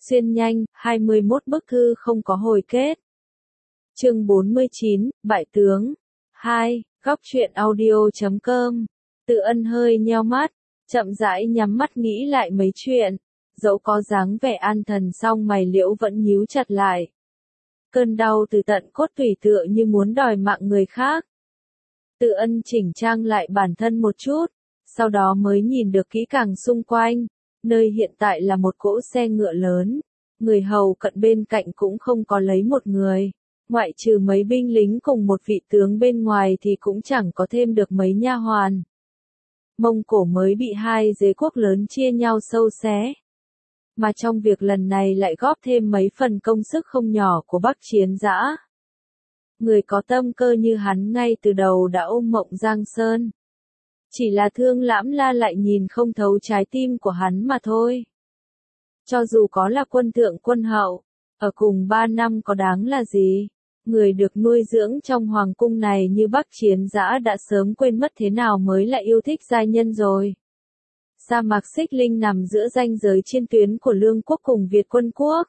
Xuyên nhanh, 21 bức thư không có hồi kết. Chương 49, Bại tướng. 2. Góc truyện audio.com. Tự Ân hơi nheo mắt, chậm rãi nhắm mắt nghĩ lại mấy chuyện. Dẫu có dáng vẻ an thần song mày liễu vẫn nhíu chặt lại. Cơn đau từ tận cốt tủy tựa như muốn đòi mạng người khác. Tự Ân chỉnh trang lại bản thân một chút, sau đó mới nhìn được kỹ càng xung quanh. Nơi hiện tại là một cỗ xe ngựa lớn, người hầu cận bên cạnh cũng không có lấy một người, ngoại trừ mấy binh lính cùng một vị tướng bên ngoài thì cũng chẳng có thêm được mấy nha hoàn. Mông Cổ mới bị hai đế quốc lớn chia nhau sâu xé, mà trong việc lần này lại góp thêm mấy phần công sức không nhỏ của Bắc Chiến Dã. Người có tâm cơ như hắn ngay từ đầu đã ôm mộng Giang Sơn. Chỉ là Thương Lãm La lại nhìn không thấu trái tim của hắn mà thôi. Cho dù có là quân thượng quân hậu, ở cùng 3 năm có đáng là gì? Người được nuôi dưỡng trong hoàng cung này như Bắc Chiến Dã đã sớm quên mất thế nào mới là yêu thích giai nhân rồi. Sa mạc Xích Linh nằm giữa ranh giới chiến tuyến của Lương quốc cùng Việt Quân quốc.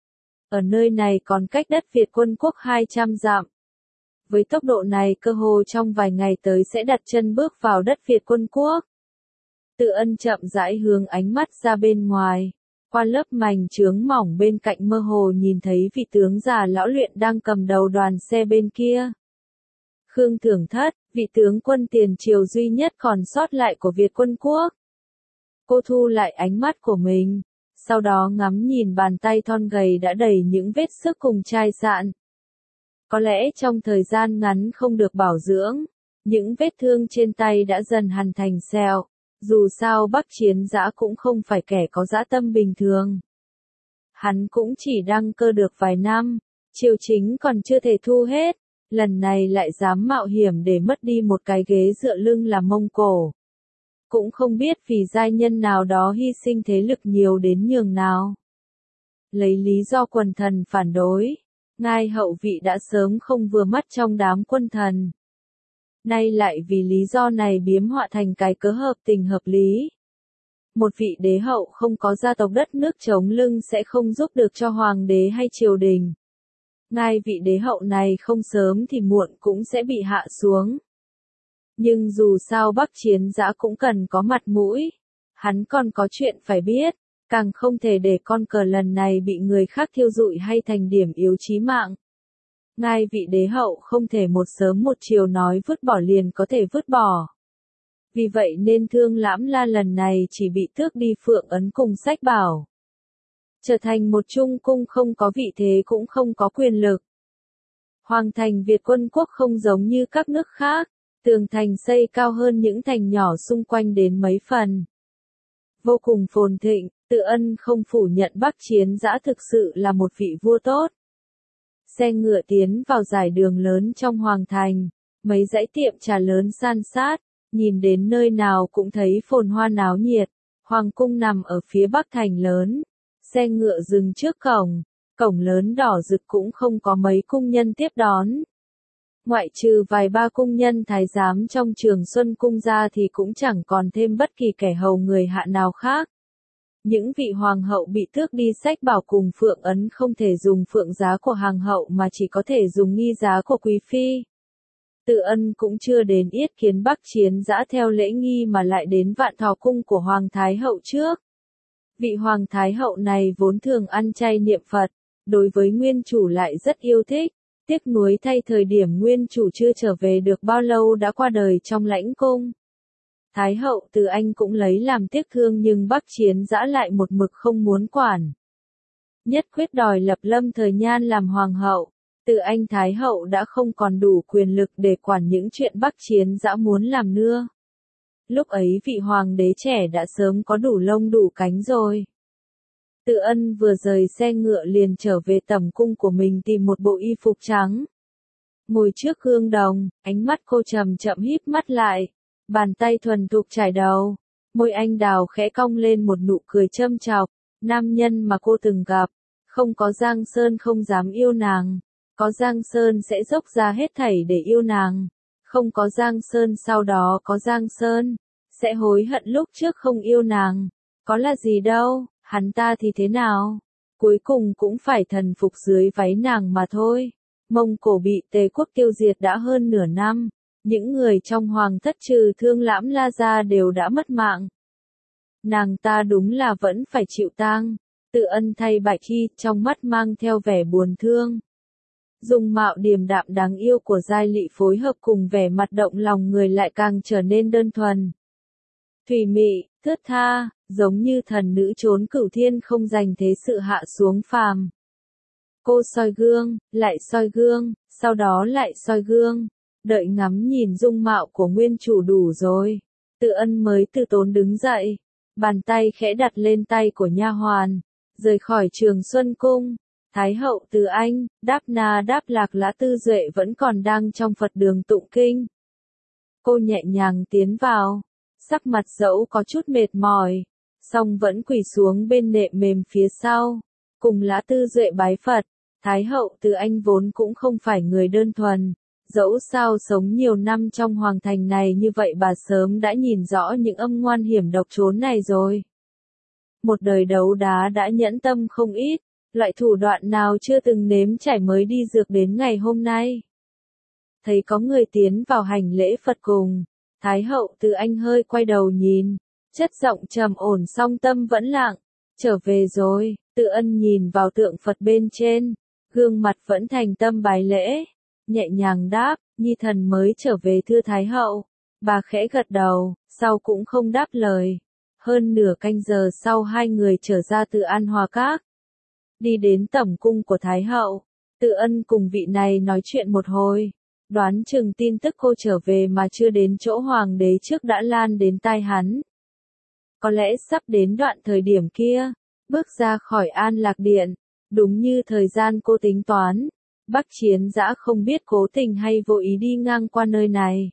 Ở nơi này còn cách đất Việt Quân quốc 200 dặm. Với tốc độ này cơ hồ trong vài ngày tới sẽ đặt chân bước vào đất Việt Quân quốc. Tự Ân chậm rãi hướng ánh mắt ra bên ngoài, qua lớp mành chướng mỏng bên cạnh mơ hồ nhìn thấy vị tướng già lão luyện đang cầm đầu đoàn xe bên kia. Khương Thưởng Thất, vị tướng quân tiền triều duy nhất còn sót lại của Việt Quân quốc. Cô thu lại ánh mắt của mình, sau đó ngắm nhìn bàn tay thon gầy đã đầy những vết xước cùng chai sạn. Có lẽ trong thời gian ngắn không được bảo dưỡng, những vết thương trên tay đã dần hằn thành sẹo. Dù sao Bắc Chiến Dã cũng không phải kẻ có dã tâm bình thường. Hắn cũng chỉ đăng cơ được vài năm, triều chính còn chưa thể thu hết, lần này lại dám mạo hiểm để mất đi một cái ghế dựa lưng là Mông Cổ. Cũng không biết vì giai nhân nào đó hy sinh thế lực nhiều đến nhường nào. Lấy lý do quần thần phản đối, ngai hậu vị đã sớm không vừa mắt trong đám quân thần. Nay lại vì lý do này biếm họa thành cái cớ hợp tình hợp lý. Một vị đế hậu không có gia tộc đất nước chống lưng sẽ không giúp được cho hoàng đế hay triều đình. Ngai vị đế hậu này không sớm thì muộn cũng sẽ bị hạ xuống. Nhưng dù sao Bắc Chiến Dã cũng cần có mặt mũi. Hắn còn có chuyện phải biết, càng không thể để con cờ lần này bị người khác thiêu dụi hay thành điểm yếu chí mạng. Ngai vị đế hậu không thể một sớm một chiều nói vứt bỏ liền có thể vứt bỏ. Vì vậy nên Thương Lãm La lần này chỉ bị tước đi Phượng Ấn cùng Sách Bảo. Trở thành một trung cung không có vị thế cũng không có quyền lực. Hoàng thành Việt Quân quốc không giống như các nước khác, tường thành xây cao hơn những thành nhỏ xung quanh đến mấy phần. Vô cùng phồn thịnh, Tự Ân không phủ nhận Bắc Chiến Dã thực sự là một vị vua tốt. Xe ngựa tiến vào dải đường lớn trong hoàng thành, mấy dãy tiệm trà lớn san sát, nhìn đến nơi nào cũng thấy phồn hoa náo nhiệt. Hoàng cung nằm ở phía bắc thành lớn, xe ngựa dừng trước cổng, cổng lớn đỏ rực cũng không có mấy cung nhân tiếp đón. Ngoại trừ vài ba cung nhân thái giám trong Trường Xuân cung ra thì cũng chẳng còn thêm bất kỳ kẻ hầu người hạ nào khác. Những vị hoàng hậu bị tước đi Sách Bảo cùng Phượng Ấn không thể dùng phượng giá của hàng hậu mà chỉ có thể dùng nghi giá của quý phi. Tự Ân cũng chưa đến yết kiến Bắc Chiến Dã theo lễ nghi mà lại đến Vạn Thọ cung của Hoàng Thái hậu trước. Vị Hoàng Thái hậu này vốn thường ăn chay niệm Phật, đối với nguyên chủ lại rất yêu thích, tiếc nuối thay thời điểm nguyên chủ chưa trở về được bao lâu đã qua đời trong lãnh cung. Thái hậu Từ Anh cũng lấy làm tiếc thương nhưng Bắc Chiến Dã lại một mực không muốn quản. Nhất quyết đòi lập Lâm Thời Nhan làm hoàng hậu, Từ Anh Thái hậu đã không còn đủ quyền lực để quản những chuyện Bắc Chiến Dã muốn làm nữa. Lúc ấy vị hoàng đế trẻ đã sớm có đủ lông đủ cánh rồi. Tự Ân vừa rời xe ngựa liền trở về tẩm cung của mình tìm một bộ y phục trắng. Ngồi trước gương đồng, ánh mắt cô chậm chậm híp mắt lại. Bàn tay thuần thục chải đầu, môi anh đào khẽ cong lên một nụ cười châm chọc. Nam nhân mà cô từng gặp, không có Giang Sơn không dám yêu nàng, có Giang Sơn sẽ dốc ra hết thảy để yêu nàng, không có Giang Sơn sau đó có Giang Sơn, sẽ hối hận lúc trước không yêu nàng, có là gì đâu, hắn ta thì thế nào, cuối cùng cũng phải thần phục dưới váy nàng mà thôi. Mông Cổ bị Tề quốc tiêu diệt đã hơn nửa năm, những người trong hoàng thất trừ Thương Lãm La gia đều đã mất mạng. Nàng ta đúng là vẫn phải chịu tang. Tự Ân thay Bạch Hy, trong mắt mang theo vẻ buồn thương. Dung mạo điềm đạm đáng yêu của Giai Lị phối hợp cùng vẻ mặt động lòng người lại càng trở nên đơn thuần. Thùy mị, thướt tha, giống như thần nữ trốn cửu thiên không dành thế sự hạ xuống phàm. Cô soi gương, lại soi gương, sau đó lại soi gương, đợi ngắm nhìn dung mạo của nguyên chủ đủ rồi. Tự Ân mới từ tốn đứng dậy, bàn tay khẽ đặt lên tay của nha hoàn, rời khỏi Trường Xuân Cung. Thái hậu Từ Anh, Đáp Na Đáp Lạc Lã Tư Duệ vẫn còn đang trong Phật đường tụng kinh. Cô nhẹ nhàng tiến vào, sắc mặt dẫu có chút mệt mỏi, song vẫn quỳ xuống bên nệm mềm phía sau, cùng Lã Tư Duệ bái Phật. Thái hậu Từ Anh vốn cũng không phải người đơn thuần, dẫu sao sống nhiều năm trong hoàng thành này như vậy bà sớm đã nhìn rõ những âm ngoan hiểm độc chốn này rồi. Một đời đấu đá đã nhẫn tâm không ít, loại thủ đoạn nào chưa từng nếm trải mới đi dược đến ngày hôm nay. Thấy có người tiến vào hành lễ Phật cùng, Thái hậu Từ Anh hơi quay đầu nhìn, chất giọng trầm ổn song tâm vẫn lặng, trở về rồi. Tự Ân nhìn vào tượng Phật bên trên, gương mặt vẫn thành tâm bái lễ, nhẹ nhàng đáp, nhi thần mới trở về thưa Thái hậu. Bà khẽ gật đầu, sau cũng không đáp lời. Hơn nửa canh giờ sau hai người trở ra từ An Hòa Các, đi đến tẩm cung của Thái hậu. Tự Ân cùng vị này nói chuyện một hồi, đoán chừng tin tức cô trở về mà chưa đến chỗ hoàng đế trước đã lan đến tai hắn. Có lẽ sắp đến đoạn thời điểm kia, bước ra khỏi An Lạc Điện, đúng như thời gian cô tính toán, Bắc Chiến Dã không biết cố tình hay vô ý đi ngang qua nơi này.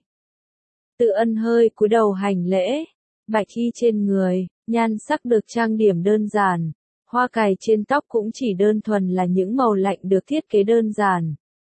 Tự Ân hơi cúi đầu hành lễ, bạch y trên người, nhan sắc được trang điểm đơn giản, hoa cài trên tóc cũng chỉ đơn thuần là những màu lạnh được thiết kế đơn giản.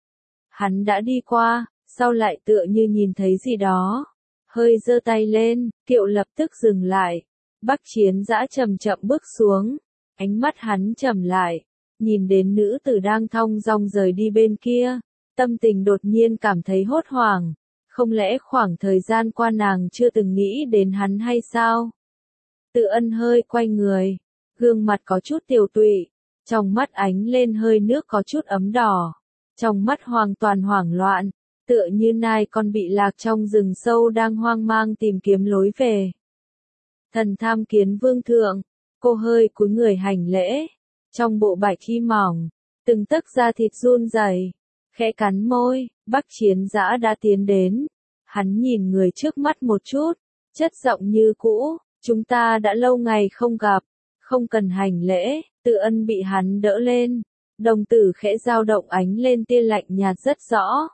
Hắn đã đi qua, sau lại tựa như nhìn thấy gì đó, hơi giơ tay lên, kiệu lập tức dừng lại. Bắc Chiến Dã chậm chậm bước xuống, ánh mắt hắn trầm lại, nhìn đến nữ tử đang thong dong rời đi bên kia, tâm tình đột nhiên cảm thấy hốt hoảng, không lẽ khoảng thời gian qua nàng chưa từng nghĩ đến hắn hay sao? Tự Ân hơi quay người, gương mặt có chút tiều tụy, trong mắt ánh lên hơi nước có chút ấm đỏ, trong mắt hoàn toàn hoảng loạn, tựa như nai con bị lạc trong rừng sâu đang hoang mang tìm kiếm lối về. Thần tham kiến vương thượng, cô hơi cúi người hành lễ, trong bộ bạch y mỏng, từng tấc da thịt run rẩy, khẽ cắn môi. Bắc Chiến Dã đã tiến đến, hắn nhìn người trước mắt một chút, chất giọng như cũ, chúng ta đã lâu ngày không gặp, không cần hành lễ. Tự Ân bị hắn đỡ lên, đồng tử khẽ dao động ánh lên tia lạnh nhạt rất rõ.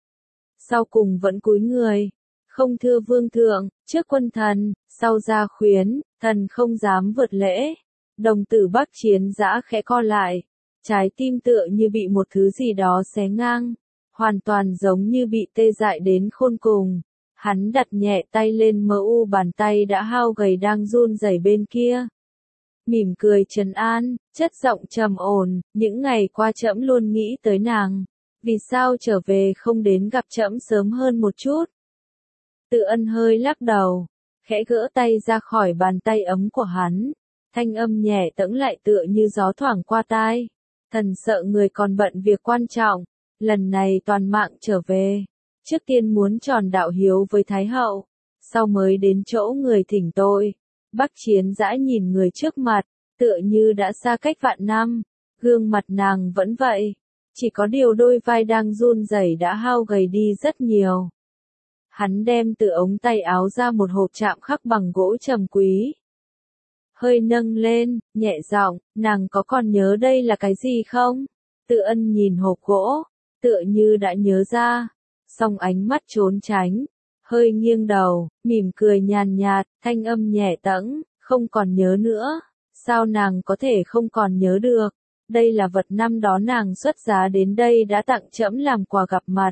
Sau cùng vẫn cúi người, không thưa vương thượng, trước quân thần, sau gia khuyến, thần không dám vượt lễ. Đồng tử Bắc Chiến Dã khẽ co lại, trái tim tựa như bị một thứ gì đó xé ngang, hoàn toàn giống như bị tê dại đến khôn cùng. Hắn đặt nhẹ tay lên mờ u bàn tay đã hao gầy đang run rẩy bên kia. Mỉm cười trấn an, chất giọng trầm ổn, những ngày qua trẫm luôn nghĩ tới nàng, vì sao trở về không đến gặp trẫm sớm hơn một chút. Tự Ân hơi lắc đầu, khẽ gỡ tay ra khỏi bàn tay ấm của hắn, thanh âm nhẹ tẫng lại tựa như gió thoảng qua tai. Thần sợ người còn bận việc quan trọng, lần này toàn mạng trở về, trước tiên muốn tròn đạo hiếu với Thái hậu, sau mới đến chỗ người thỉnh tội. Bắc Chiến Dã nhìn người trước mặt, tựa như đã xa cách vạn năm, gương mặt nàng vẫn vậy, chỉ có điều đôi vai đang run rẩy đã hao gầy đi rất nhiều. Hắn đem từ ống tay áo ra một hộp chạm khắc bằng gỗ trầm quý, hơi nâng lên, nhẹ giọng, nàng có còn nhớ đây là cái gì không? Tự Ân nhìn hộp gỗ, tựa như đã nhớ ra, song ánh mắt trốn tránh, hơi nghiêng đầu, mỉm cười nhàn nhạt, thanh âm nhẹ tẫng, không còn nhớ nữa. Sao nàng có thể không còn nhớ được? Đây là vật năm đó nàng xuất giá đến đây đã tặng trẫm làm quà gặp mặt.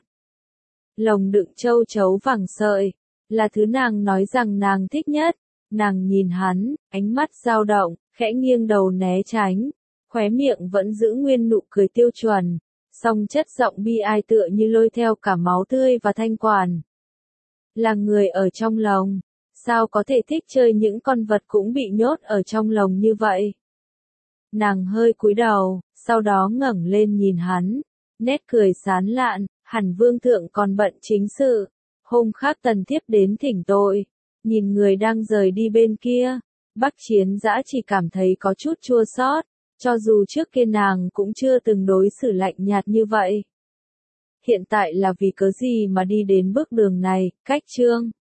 Lồng đựng châu chấu vàng sợi, là thứ nàng nói rằng nàng thích nhất. Nàng nhìn hắn, ánh mắt dao động, khẽ nghiêng đầu né tránh, khóe miệng vẫn giữ nguyên nụ cười tiêu chuẩn, song chất giọng bi ai tựa như lôi theo cả máu tươi và thanh quản. Là người ở trong lồng, sao có thể thích chơi những con vật cũng bị nhốt ở trong lồng như vậy? Nàng hơi cúi đầu, sau đó ngẩng lên nhìn hắn, nét cười sán lạn, hẳn vương thượng còn bận chính sự. Hôm khác Tần Thiếp đến thỉnh tội, nhìn người đang rời đi bên kia, Bắc Chiến Dã chỉ cảm thấy có chút chua xót, cho dù trước kia nàng cũng chưa từng đối xử lạnh nhạt như vậy. Hiện tại là vì cớ gì mà đi đến bước đường này, cách chương